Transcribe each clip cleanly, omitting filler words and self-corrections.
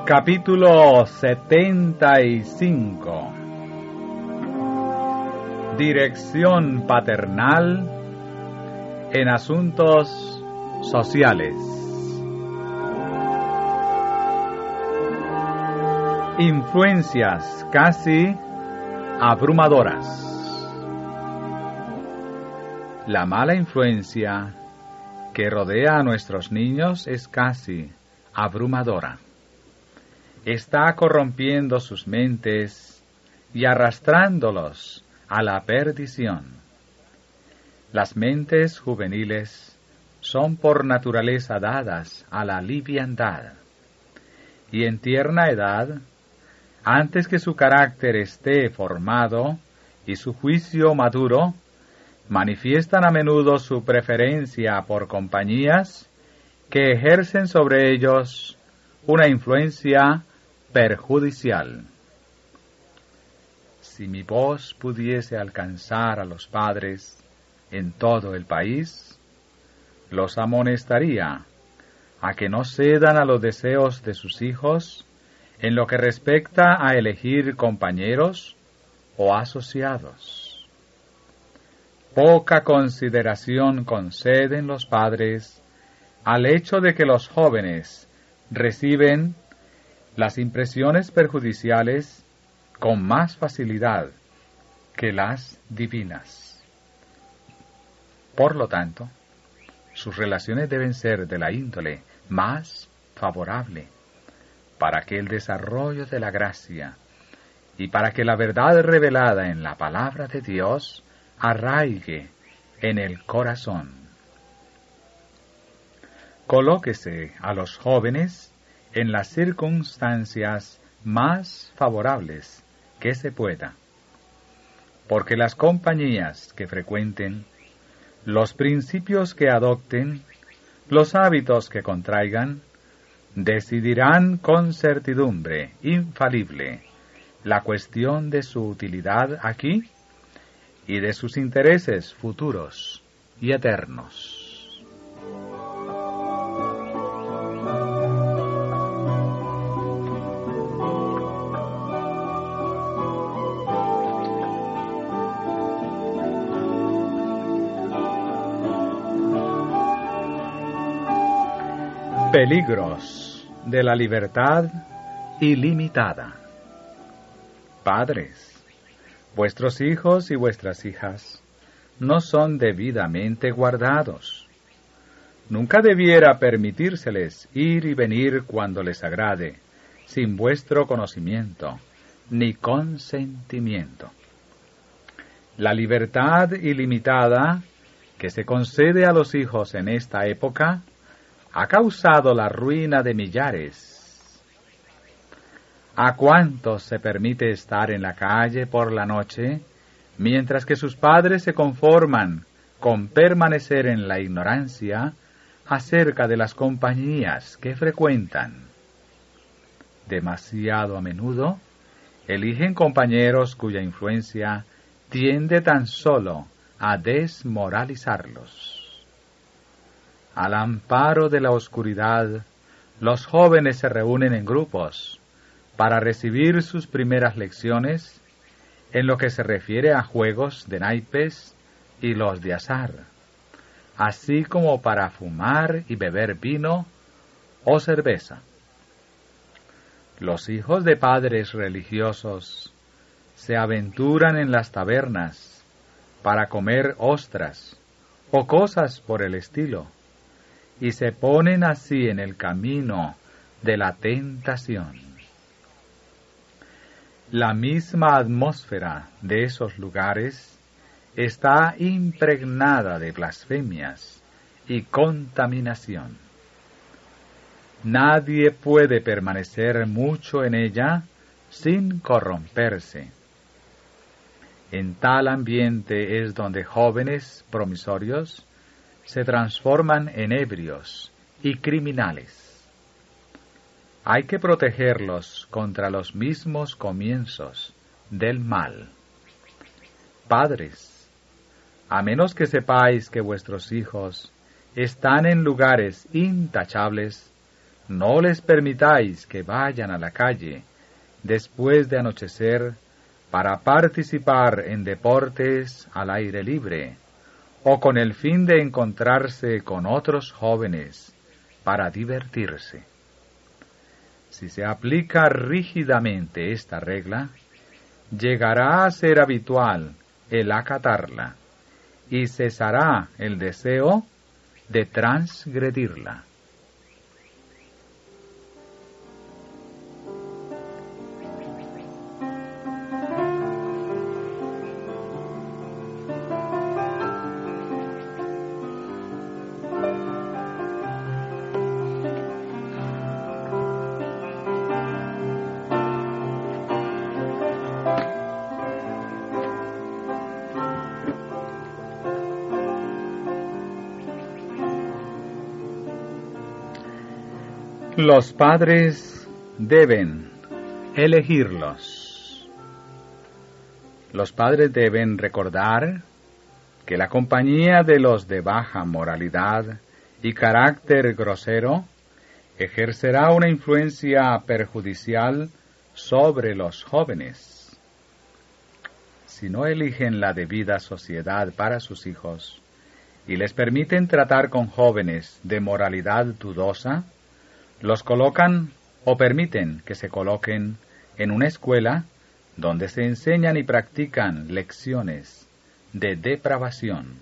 Capítulo 75. Dirección paternal en asuntos sociales. Influencias casi abrumadoras. La mala influencia que rodea a nuestros niños es casi abrumadora. Está corrompiendo sus mentes y arrastrándolos a la perdición. Las mentes juveniles son por naturaleza dadas a la liviandad, y en tierna edad, antes que su carácter esté formado y su juicio maduro, manifiestan a menudo su preferencia por compañías que ejercen sobre ellos una influencia perjudicial. Si mi voz pudiese alcanzar a los padres en todo el país, los amonestaría a que no cedan a los deseos de sus hijos en lo que respecta a elegir compañeros o asociados. Poca consideración conceden los padres al hecho de que los jóvenes reciben las impresiones perjudiciales con más facilidad que las divinas. Por lo tanto, sus relaciones deben ser de la índole más favorable para que el desarrollo de la gracia y para que la verdad revelada en la palabra de Dios arraigue en el corazón. Colóquese a los jóvenes en las circunstancias más favorables que se pueda, porque las compañías que frecuenten, los principios que adopten, los hábitos que contraigan, decidirán con certidumbre infalible la cuestión de su utilidad aquí y de sus intereses futuros y eternos. Peligros de la libertad ilimitada. Padres, vuestros hijos y vuestras hijas no son debidamente guardados. Nunca debiera permitírseles ir y venir cuando les agrade, sin vuestro conocimiento ni consentimiento. La libertad ilimitada que se concede a los hijos en esta época ha causado la ruina de millares. ¿A cuántos se permite estar en la calle por la noche, mientras que sus padres se conforman con permanecer en la ignorancia acerca de las compañías que frecuentan? Demasiado a menudo eligen compañeros cuya influencia tiende tan solo a desmoralizarlos. Al amparo de la oscuridad, los jóvenes se reúnen en grupos para recibir sus primeras lecciones en lo que se refiere a juegos de naipes y los de azar, así como para fumar y beber vino o cerveza. Los hijos de padres religiosos se aventuran en las tabernas para comer ostras o cosas por el estilo, y se ponen así en el camino de la tentación. La misma atmósfera de esos lugares está impregnada de blasfemias y contaminación. Nadie puede permanecer mucho en ella sin corromperse. En tal ambiente es donde jóvenes promisorios se transforman en ebrios y criminales. Hay que protegerlos contra los mismos comienzos del mal. Padres, a menos que sepáis que vuestros hijos están en lugares intachables, no les permitáis que vayan a la calle después de anochecer para participar en deportes al aire libre o con el fin de encontrarse con otros jóvenes para divertirse. Si se aplica rígidamente esta regla, llegará a ser habitual el acatarla y cesará el deseo de transgredirla. Los padres deben elegirlos. Los padres deben recordar que la compañía de los de baja moralidad y carácter grosero ejercerá una influencia perjudicial sobre los jóvenes. Si no eligen la debida sociedad para sus hijos y les permiten tratar con jóvenes de moralidad dudosa, los colocan o permiten que se coloquen en una escuela donde se enseñan y practican lecciones de depravación.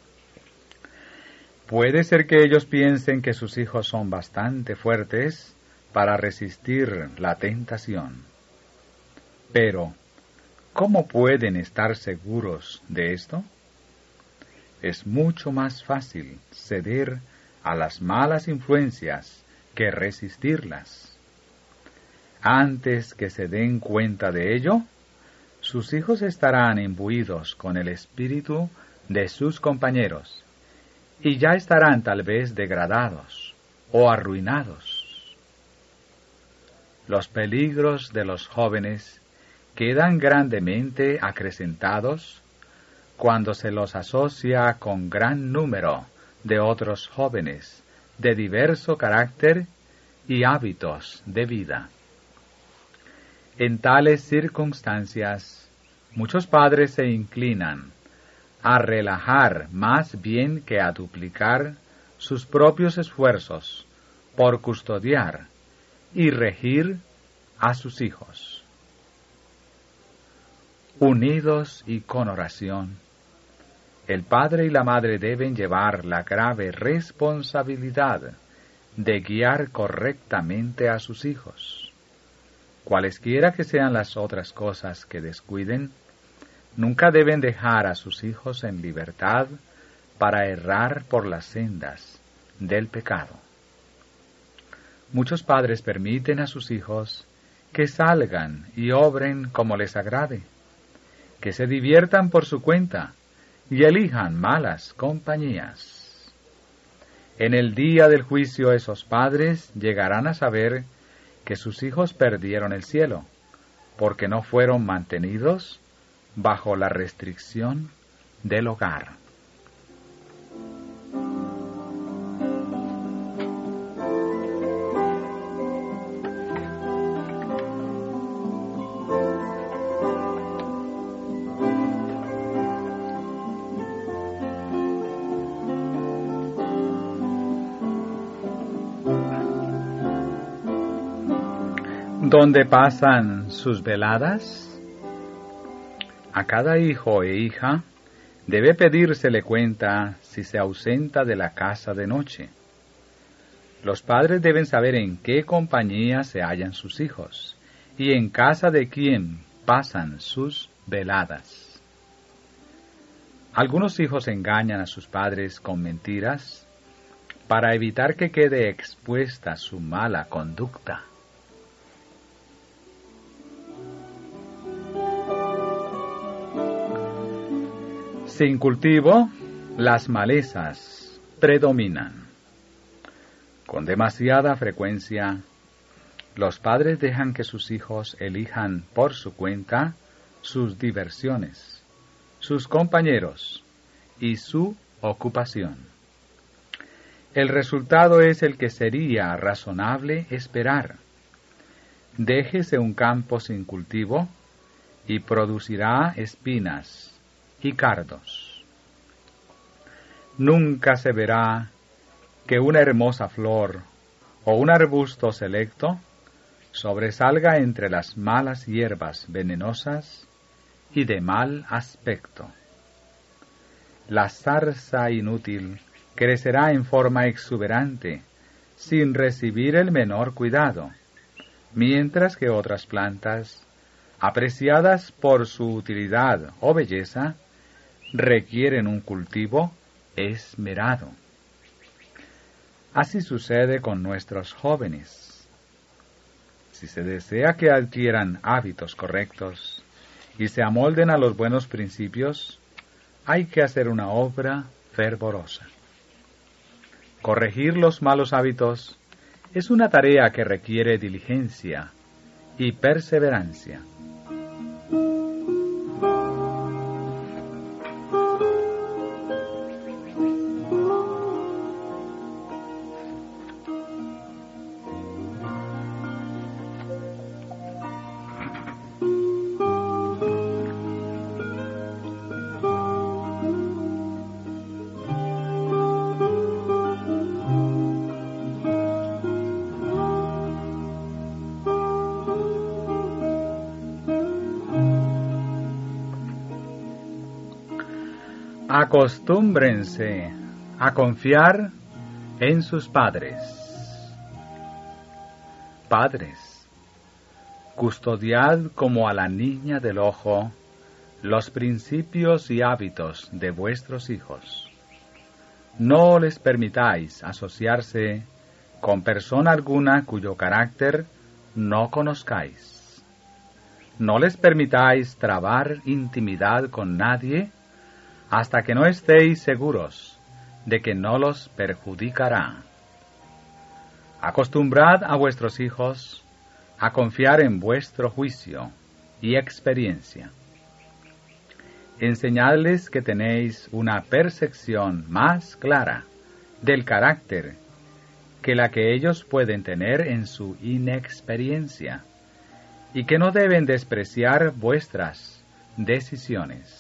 Puede ser que ellos piensen que sus hijos son bastante fuertes para resistir la tentación. Pero, ¿cómo pueden estar seguros de esto? Es mucho más fácil ceder a las malas influencias que resistirlas. Antes que se den cuenta de ello, sus hijos estarán imbuidos con el espíritu de sus compañeros y ya estarán tal vez degradados o arruinados. Los peligros de los jóvenes quedan grandemente acrecentados cuando se los asocia con gran número de otros jóvenes de diverso carácter y hábitos de vida. En tales circunstancias, muchos padres se inclinan a relajar más bien que a duplicar sus propios esfuerzos por custodiar y regir a sus hijos. Unidos y con oración, el padre y la madre deben llevar la grave responsabilidad de guiar correctamente a sus hijos. Cualesquiera que sean las otras cosas que descuiden, nunca deben dejar a sus hijos en libertad para errar por las sendas del pecado. Muchos padres permiten a sus hijos que salgan y obren como les agrade, que se diviertan por su cuenta y elijan malas compañías. En el día del juicio esos padres llegarán a saber que sus hijos perdieron el cielo, porque no fueron mantenidos bajo la restricción del hogar. ¿Dónde pasan sus veladas? A cada hijo e hija debe pedírsele cuenta si se ausenta de la casa de noche. Los padres deben saber en qué compañía se hallan sus hijos y en casa de quién pasan sus veladas. Algunos hijos engañan a sus padres con mentiras para evitar que quede expuesta su mala conducta. Sin cultivo, las malezas predominan. Con demasiada frecuencia, los padres dejan que sus hijos elijan por su cuenta sus diversiones, sus compañeros y su ocupación. el resultado es el que sería razonable esperar. Déjese un campo sin cultivo y producirá espinas y cardos. Nunca se verá que una hermosa flor o un arbusto selecto sobresalga entre las malas hierbas venenosas y de mal aspecto. La zarza inútil crecerá en forma exuberante, sin recibir el menor cuidado, mientras que otras plantas, apreciadas por su utilidad o belleza, requieren un cultivo esmerado. Así sucede con nuestros jóvenes. Si se desea que adquieran hábitos correctos y se amolden a los buenos principios, hay que hacer una obra fervorosa. Corregir los malos hábitos es una tarea que requiere diligencia y perseverancia. Acostúmbrense a confiar en sus padres. Padres, custodiad como a la niña del ojo los principios y hábitos de vuestros hijos. No les permitáis asociarse con persona alguna cuyo carácter no conozcáis. No les permitáis trabar intimidad con nadie hasta que no estéis seguros de que no los perjudicará. Acostumbrad a vuestros hijos a confiar en vuestro juicio y experiencia. Enseñadles que tenéis una percepción más clara del carácter que la que ellos pueden tener en su inexperiencia, y que no deben despreciar vuestras decisiones.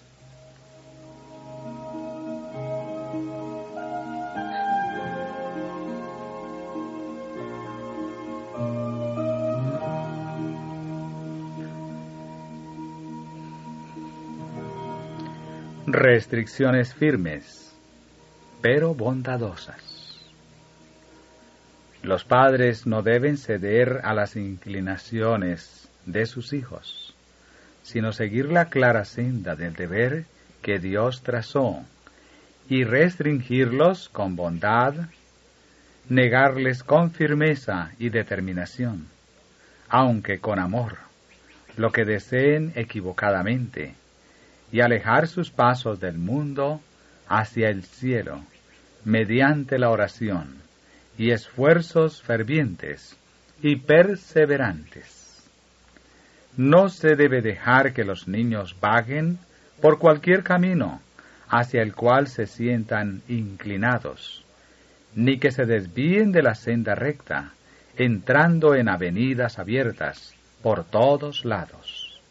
Restricciones firmes, pero bondadosas. Los padres no deben ceder a las inclinaciones de sus hijos, sino seguir la clara senda del deber que Dios trazó, y restringirlos con bondad, negarles con firmeza y determinación, aunque con amor, lo que deseen equivocadamente, y alejar sus pasos del mundo hacia el cielo, mediante la oración y esfuerzos fervientes y perseverantes. No se debe dejar que los niños vaguen por cualquier camino hacia el cual se sientan inclinados, ni que se desvíen de la senda recta, entrando en avenidas abiertas por todos lados.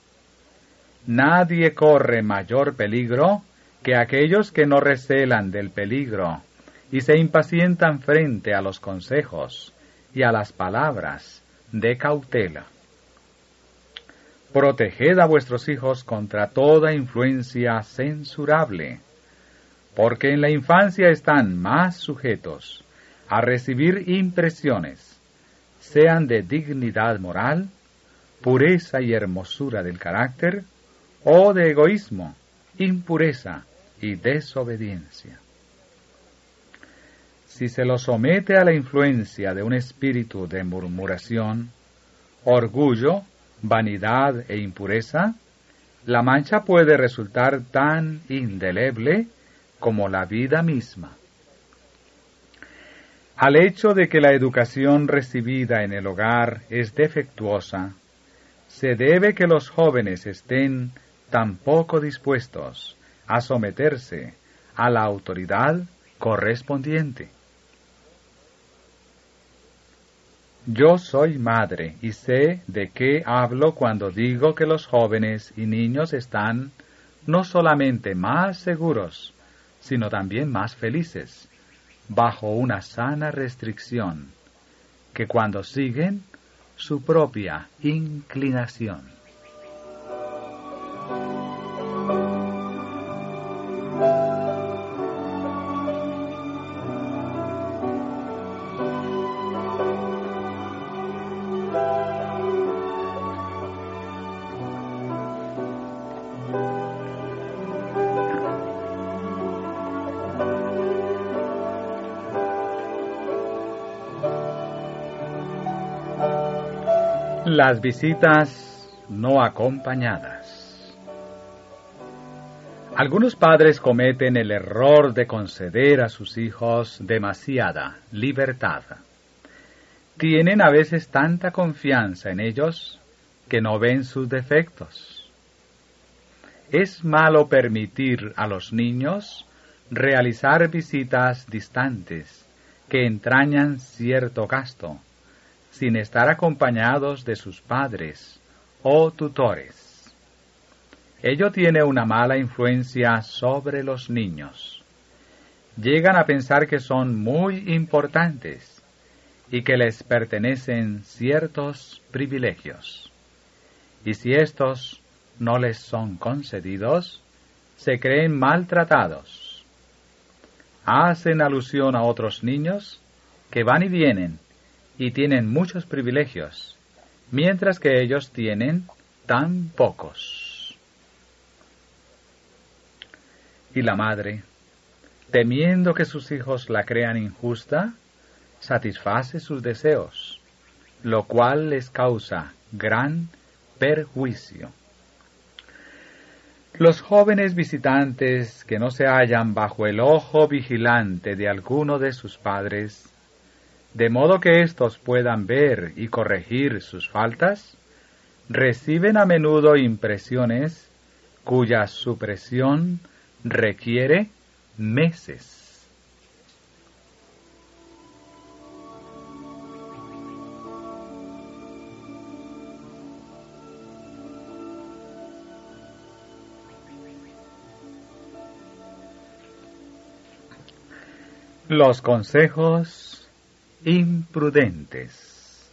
Nadie corre mayor peligro que aquellos que no recelan del peligro y se impacientan frente a los consejos y a las palabras de cautela. Proteged a vuestros hijos contra toda influencia censurable, porque en la infancia están más sujetos a recibir impresiones, sean de dignidad moral, pureza y hermosura del carácter, o de egoísmo, impureza y desobediencia. Si se lo somete a la influencia de un espíritu de murmuración, orgullo, vanidad e impureza, la mancha puede resultar tan indeleble como la vida misma. Al hecho de que la educación recibida en el hogar es defectuosa, se debe que los jóvenes estén tan poco dispuestos a someterse a la autoridad correspondiente. Yo soy madre y sé de qué hablo cuando digo que los jóvenes y niños están no solamente más seguros, sino también más felices, bajo una sana restricción, que cuando siguen su propia inclinación. Las visitas no acompañadas. Algunos padres cometen el error de conceder a sus hijos demasiada libertad. Tienen a veces tanta confianza en ellos que no ven sus defectos. Es malo permitir a los niños realizar visitas distantes que entrañan cierto gasto, sin estar acompañados de sus padres o tutores. Ello tiene una mala influencia sobre los niños. Llegan a pensar que son muy importantes y que les pertenecen ciertos privilegios. Y si estos no les son concedidos, se creen maltratados. Hacen alusión a otros niños que van y vienen y tienen muchos privilegios, mientras que ellos tienen tan pocos. Y la madre, temiendo que sus hijos la crean injusta, satisface sus deseos, lo cual les causa gran perjuicio. Los jóvenes visitantes que no se hallan bajo el ojo vigilante de alguno de sus padres, de modo que éstos puedan ver y corregir sus faltas, reciben a menudo impresiones cuya supresión requiere meses. Los consejos imprudentes.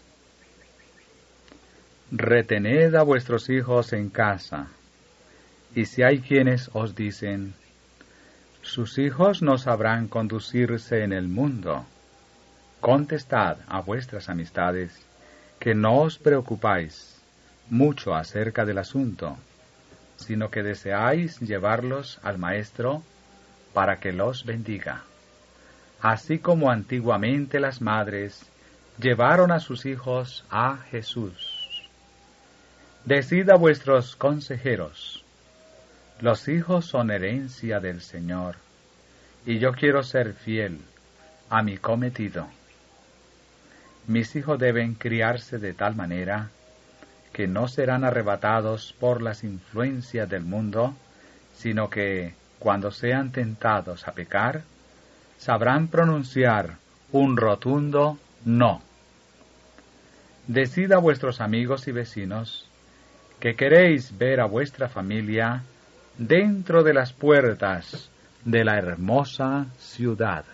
Retened a vuestros hijos en casa, y si hay quienes os dicen, sus hijos no sabrán conducirse en el mundo, contestad a vuestras amistades que no os preocupáis mucho acerca del asunto, sino que deseáis llevarlos al Maestro para que los bendiga. Así como antiguamente las madres llevaron a sus hijos a Jesús. Decid a vuestros consejeros, los hijos son herencia del Señor, y yo quiero ser fiel a mi cometido. Mis hijos deben criarse de tal manera que no serán arrebatados por las influencias del mundo, sino que, cuando sean tentados a pecar, sabrán pronunciar un rotundo no. Decid a vuestros amigos y vecinos que queréis ver a vuestra familia dentro de las puertas de la hermosa ciudad.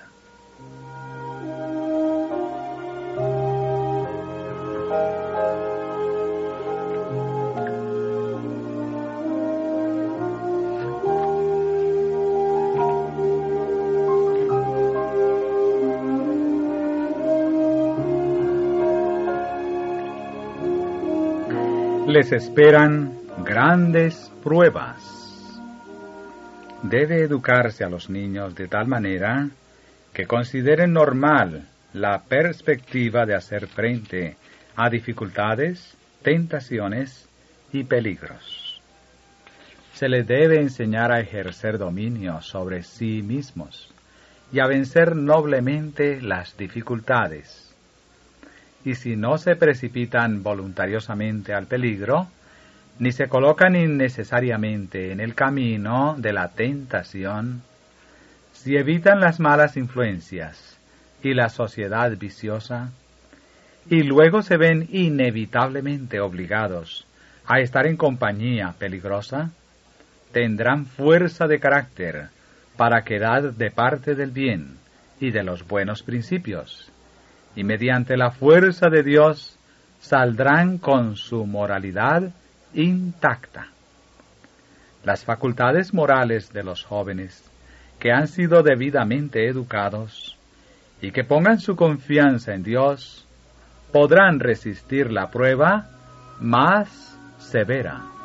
Les esperan grandes pruebas. Debe educarse a los niños de tal manera que consideren normal la perspectiva de hacer frente a dificultades, tentaciones y peligros. Se les debe enseñar a ejercer dominio sobre sí mismos y a vencer noblemente las dificultades. Y si no se precipitan voluntariosamente al peligro, ni se colocan innecesariamente en el camino de la tentación, si evitan las malas influencias y la sociedad viciosa, y luego se ven inevitablemente obligados a estar en compañía peligrosa, tendrán fuerza de carácter para quedar de parte del bien y de los buenos principios, y mediante la fuerza de Dios saldrán con su moralidad intacta. Las facultades morales de los jóvenes que han sido debidamente educados y que pongan su confianza en Dios podrán resistir la prueba más severa.